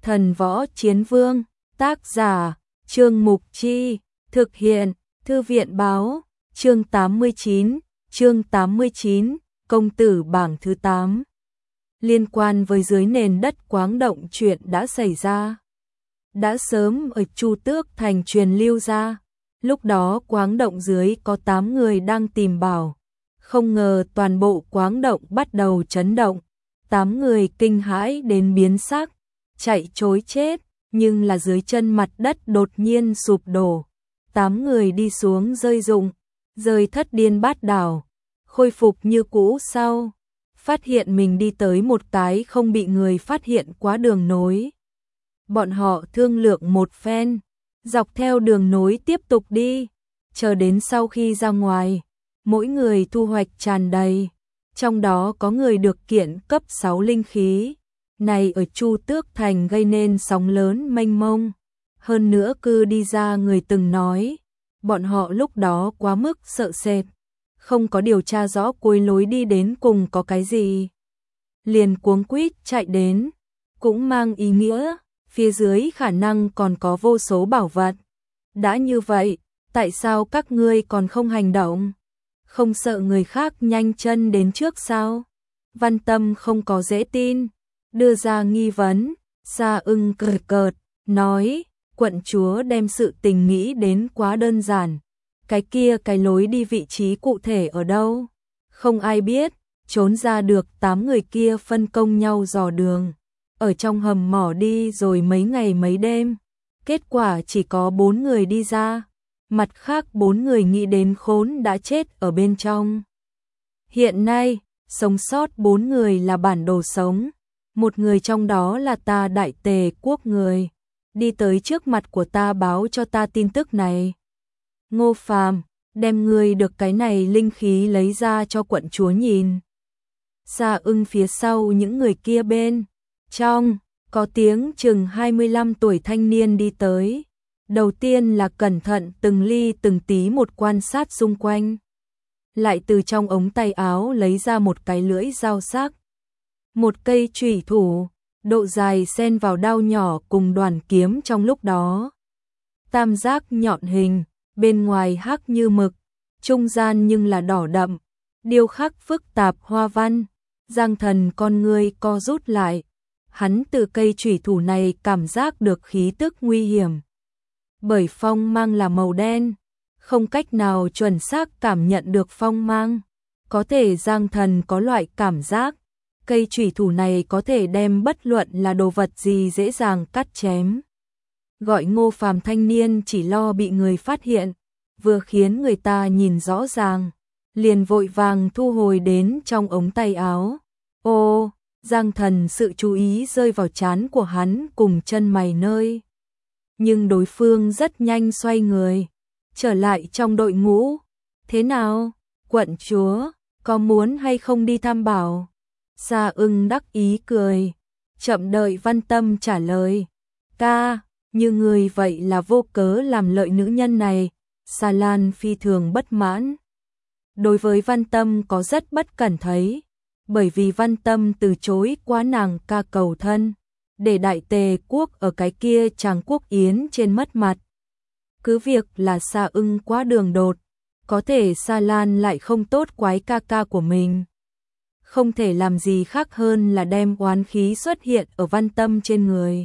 Thần Võ Chiến Vương, tác giả, Trương Mục Chi, thực hiện, Thư viện Báo, chương 89, công tử bảng thứ 8. Liên quan với dưới nền đất Quáng Động chuyện đã xảy ra. Đã sớm ở Chu Tước Thành truyền lưu ra, lúc đó Quáng Động dưới có 8 người đang tìm bảo. Không ngờ toàn bộ Quáng Động bắt đầu chấn động, 8 người kinh hãi đến biến sắc, chạy trối chết, nhưng là dưới chân mặt đất đột nhiên sụp đổ. 8 người đi xuống rơi rụng, rơi thất điên bát đảo, khôi phục như cũ sau. Phát hiện mình đi tới một cái không bị người phát hiện quá đường nối. Bọn họ thương lượng một phen, dọc theo đường nối tiếp tục đi, chờ đến sau khi ra ngoài, mỗi người thu hoạch tràn đầy, trong đó có người được kiện cấp 6 linh khí. Này ở Chu Tước Thành gây nên sóng lớn mênh mông, hơn nữa cứ đi ra người từng nói, bọn họ lúc đó quá mức sợ sệt, không có điều tra rõ cuối lối đi đến cùng có cái gì. Liền cuống quýt chạy đến, cũng mang ý nghĩa, phía dưới khả năng còn có vô số bảo vật. Đã như vậy, tại sao các ngươi còn không hành động? Không sợ người khác nhanh chân đến trước sao? Văn Tâm không có dễ tin, đưa ra nghi vấn. Sa Ưng cười cợt, nói, quận chúa đem sự tình nghĩ đến quá đơn giản. Cái lối đi vị trí cụ thể ở đâu? Không ai biết, trốn ra được 8 người kia phân công nhau dò đường. Ở trong hầm mỏ đi rồi mấy ngày mấy đêm. Kết quả chỉ có 4 người đi ra. Mặt khác 4 người nghĩ đến khốn đã chết ở bên trong. Hiện nay, sống sót 4 người là bản đồ sống. Một người trong đó là ta Đại Tề quốc người. Đi tới trước mặt của ta báo cho ta tin tức này. Ngô Phàm, đem người được cái này linh khí lấy ra cho quận chúa nhìn. Sa Ưng phía sau những người kia bên trong, có tiếng chừng 25 tuổi thanh niên đi tới. Đầu tiên là cẩn thận từng ly từng tí một quan sát xung quanh. Lại từ trong ống tay áo lấy ra một cái lưỡi dao sắc. Một cây chủy thủ, độ dài xen vào đao nhỏ cùng đoàn kiếm trong lúc đó. Tam giác nhọn hình, bên ngoài hắc như mực, trung gian nhưng là đỏ đậm, điêu khắc phức tạp hoa văn. Giang Thần con ngươi co rút lại, hắn từ cây chủy thủ này cảm giác được khí tức nguy hiểm. Bởi phong mang là màu đen, không cách nào chuẩn xác cảm nhận được phong mang. Có thể Giang Thần có loại cảm giác, cây chủy thủ này có thể đem bất luận là đồ vật gì dễ dàng cắt chém. Gọi Ngô Phàm thanh niên chỉ lo bị người phát hiện, vừa khiến người ta nhìn rõ ràng, liền vội vàng thu hồi đến trong ống tay áo. Ô, Giang Thần sự chú ý rơi vào trán của hắn cùng chân mày nơi. Nhưng đối phương rất nhanh xoay người, trở lại trong đội ngũ. Thế nào, quận chúa, có muốn hay không đi thăm bảo? Sa Ưng đắc ý cười, chậm đợi Văn Tâm trả lời. Ca, như người vậy là vô cớ làm lợi nữ nhân này. Sa Lan phi thường bất mãn. Đối với Văn Tâm có rất bất cẩn thấy, bởi vì Văn Tâm từ chối quá nàng ca cầu thân, để Đại Tề quốc ở cái kia chàng quốc yến trên mất mặt. Cứ việc là Sa Ưng quá đường đột, có thể Sa Lan lại không tốt quái ca ca của mình. Không thể làm gì khác hơn là đem oán khí xuất hiện ở Văn Tâm trên người.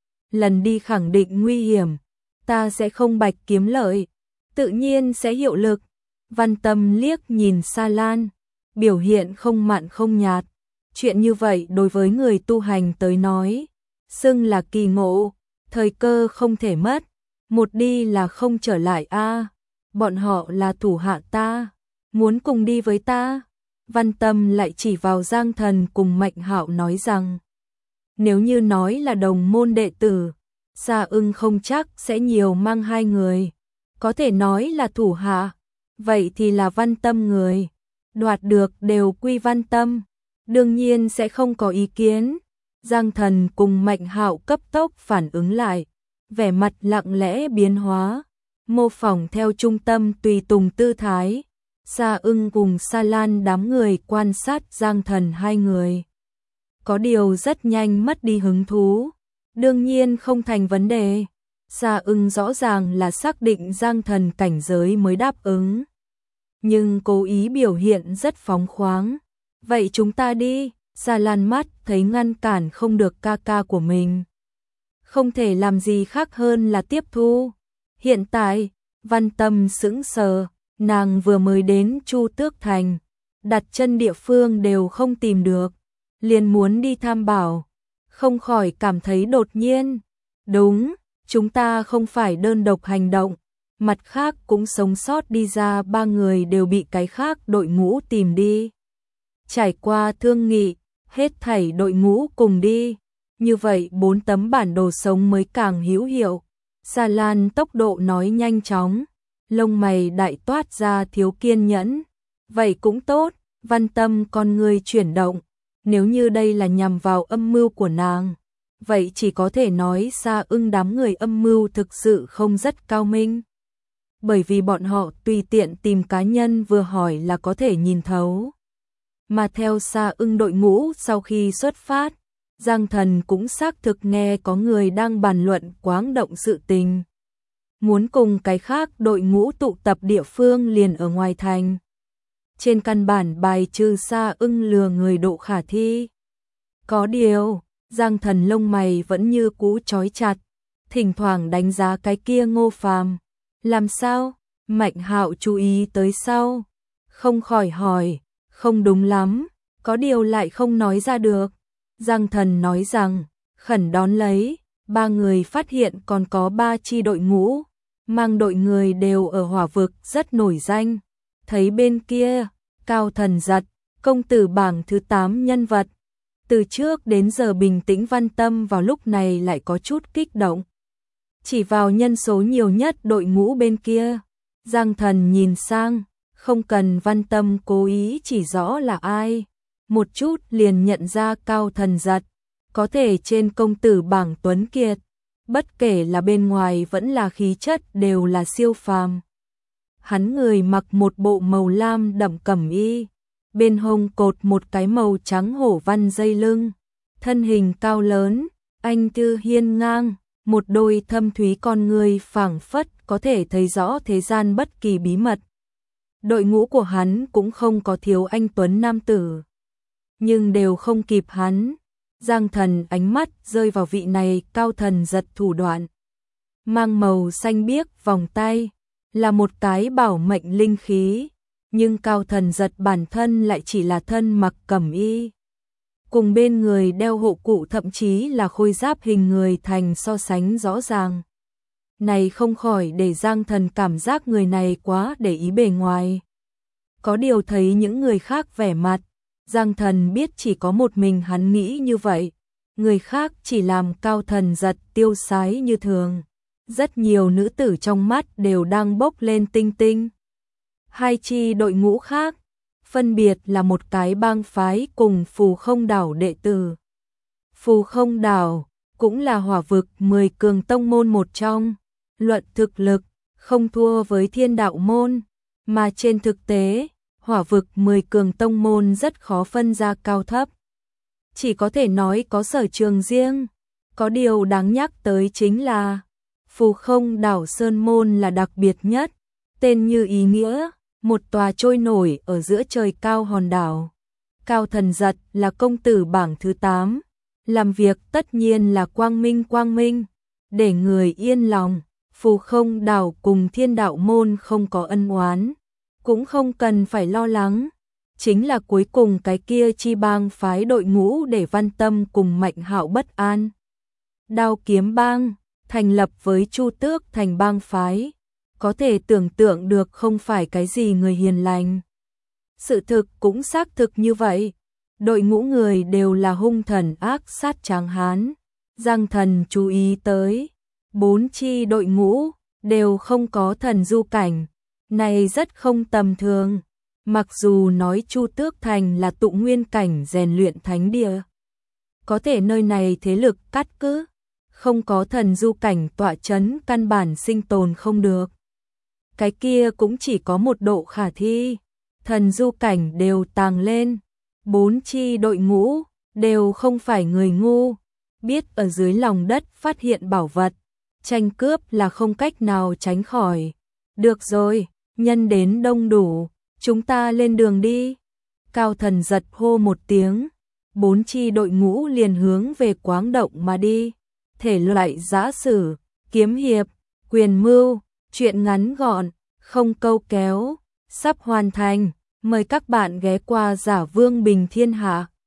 Lần đi khẳng định nguy hiểm, ta sẽ không bạch kiếm lợi, tự nhiên sẽ hiệu lực. Văn Tâm liếc nhìn Sa Lan, biểu hiện không mặn không nhạt. Chuyện như vậy đối với người tu hành tới nói, xưng là kỳ ngộ, thời cơ không thể mất, một đi là không trở lại a. Bọn họ là thủ hạ ta, muốn cùng đi với ta. Văn Tâm lại chỉ vào Giang Thần cùng Mạnh Hạo nói rằng, nếu như nói là đồng môn đệ tử, Sa Ưng không chắc sẽ nhiều mang 2 người, có thể nói là thủ hạ, vậy thì là Văn Tâm người, đoạt được đều quy Văn Tâm, đương nhiên sẽ không có ý kiến. Giang Thần cùng Mạnh Hạo cấp tốc phản ứng lại, vẻ mặt lặng lẽ biến hóa, mô phỏng theo trung tâm tùy tùng tư thái. Sa Ưng cùng Sa Lan đám người quan sát Giang Thần 2 người. Có điều rất nhanh mất đi hứng thú, đương nhiên không thành vấn đề. Sa Ưng rõ ràng là xác định Giang Thần cảnh giới mới đáp ứng, nhưng cố ý biểu hiện rất phóng khoáng. Vậy chúng ta đi. Gia Lan mắt thấy ngăn cản không được ca ca của mình, không thể làm gì khác hơn là tiếp thu. Hiện tại, Văn Tâm sững sờ, nàng vừa mới đến Chu Tước Thành, đặt chân địa phương đều không tìm được, liền muốn đi tham bảo, không khỏi cảm thấy đột nhiên. Đúng, chúng ta không phải đơn độc hành động, mặt khác cũng sống sót đi ra 3 người đều bị cái khác đội ngũ tìm đi. Trải qua thương nghị, hết thảy đội ngũ cùng đi, như vậy 4 tấm bản đồ sống mới càng hữu hiệu. Sa Lan tốc độ nói nhanh chóng, lông mày đại toát ra thiếu kiên nhẫn. Vậy cũng tốt. Văn Tâm con người chuyển động, nếu như đây là nhằm vào âm mưu của nàng, vậy chỉ có thể nói Sa Ưng đám người âm mưu thực sự không rất cao minh. Bởi vì bọn họ tùy tiện tìm cá nhân vừa hỏi là có thể nhìn thấu. Mà theo Sa Ưng đội ngũ sau khi xuất phát, Giang Thần cũng xác thực nghe có người đang bàn luận Quáng Động sự tình. Muốn cùng cái khác đội ngũ tụ tập địa phương liền ở ngoài thành. Trên căn bản bài trừ Sa Ưng lừa người độ khả thi. Có điều, Giang Thần lông mày vẫn như cũ trói chặt, thỉnh thoảng đánh giá cái kia Ngô Phàm. Làm sao? Mạnh Hạo chú ý tới sau, không khỏi hỏi, không đúng lắm, có điều lại không nói ra được. Giang Thần nói rằng, khẩn đón lấy, 3 người phát hiện còn có 3 chi đội ngũ, mang đội người đều ở Hỏa Vực rất nổi danh. Thấy bên kia, Cao Thần Giật, công tử bảng thứ 8 nhân vật. Từ trước đến giờ bình tĩnh Văn Tâm vào lúc này lại có chút kích động. Chỉ vào nhân số nhiều nhất đội ngũ bên kia, Giang Thần nhìn sang, không cần Văn Tâm cố ý chỉ rõ là ai, một chút liền nhận ra Cao Thần Giật, có thể trên công tử bảng tuấn kiệt, bất kể là bên ngoài vẫn là khí chất đều là siêu phàm. Hắn người mặc một bộ màu lam đậm cẩm y, bên hông cột một cái màu trắng hổ văn dây lưng, thân hình cao lớn, anh tư hiên ngang, một đôi thâm thúy con người phảng phất có thể thấy rõ thế gian bất kỳ bí mật. Đội ngũ của hắn cũng không có thiếu anh tuấn nam tử, nhưng đều không kịp hắn. Giang Thần ánh mắt rơi vào vị này Cao Thần Giật thủ đoạn. Mang màu xanh biếc vòng tay, là một cái bảo mệnh linh khí, nhưng Cao Thần Giật bản thân lại chỉ là thân mặc cẩm y. Cùng bên người đeo hộ cụ thậm chí là khôi giáp hình người thành so sánh rõ ràng. Này không khỏi để Giang Thần cảm giác người này quá để ý bề ngoài. Có điều thấy những người khác vẻ mặt, Giang Thần biết chỉ có một mình hắn nghĩ như vậy, người khác chỉ làm Cao Thần Giật tiêu sái như thường. Rất nhiều nữ tử trong mắt đều đang bốc lên tinh tinh. 2 chi đội ngũ khác, phân biệt là một cái bang phái cùng Phù Không Đảo đệ tử. Phù Không Đảo cũng là Hỏa Vực 10 cường tông môn một trong, luận thực lực không thua với Thiên Đạo môn, mà trên thực tế, Hỏa Vực 10 cường tông môn rất khó phân ra cao thấp. Chỉ có thể nói có sở trường riêng. Có điều đáng nhắc tới chính là Phù Không Đảo Sơn môn là đặc biệt nhất, tên như ý nghĩa, một tòa trôi nổi ở giữa trời cao hòn đảo. Cao Thần Giật là công tử bảng thứ 8, làm việc tất nhiên là quang minh, để người yên lòng. Phù Không Đảo cùng Thiên Đạo môn không có ân oán, cũng không cần phải lo lắng. Chính là cuối cùng cái kia chi bang phái đội ngũ để Văn Tâm cùng Mạnh Hạo bất an. Đao Kiếm bang thành lập với Chu Tước thành bang phái, có thể tưởng tượng được không phải cái gì người hiền lành. Sự thực cũng xác thực như vậy, đội ngũ người đều là hung thần ác sát tráng hán. Giang Thần chú ý tới, 4 chi đội ngũ đều không có thần du cảnh, này rất không tầm thường. Mặc dù nói Chu Tước thành là tụ nguyên cảnh rèn luyện thánh địa, có thể nơi này thế lực cắt cứ, không có thần du cảnh tọa chấn căn bản sinh tồn không được. Cái kia cũng chỉ có một độ khả thi, thần du cảnh đều tàng lên. 4 chi đội ngũ đều không phải người ngu, biết ở dưới lòng đất phát hiện bảo vật, tranh cướp là không cách nào tránh khỏi. Được rồi, nhân đến đông đủ, chúng ta lên đường đi. Cao Thần giật hô một tiếng, 4 chi đội ngũ liền hướng về Quáng Động mà đi. Thể loại giã sử, kiếm hiệp, quyền mưu, truyện ngắn gọn, không câu kéo, sắp hoàn thành. Mời các bạn ghé qua Giả Vương Bình Thiên Hạ.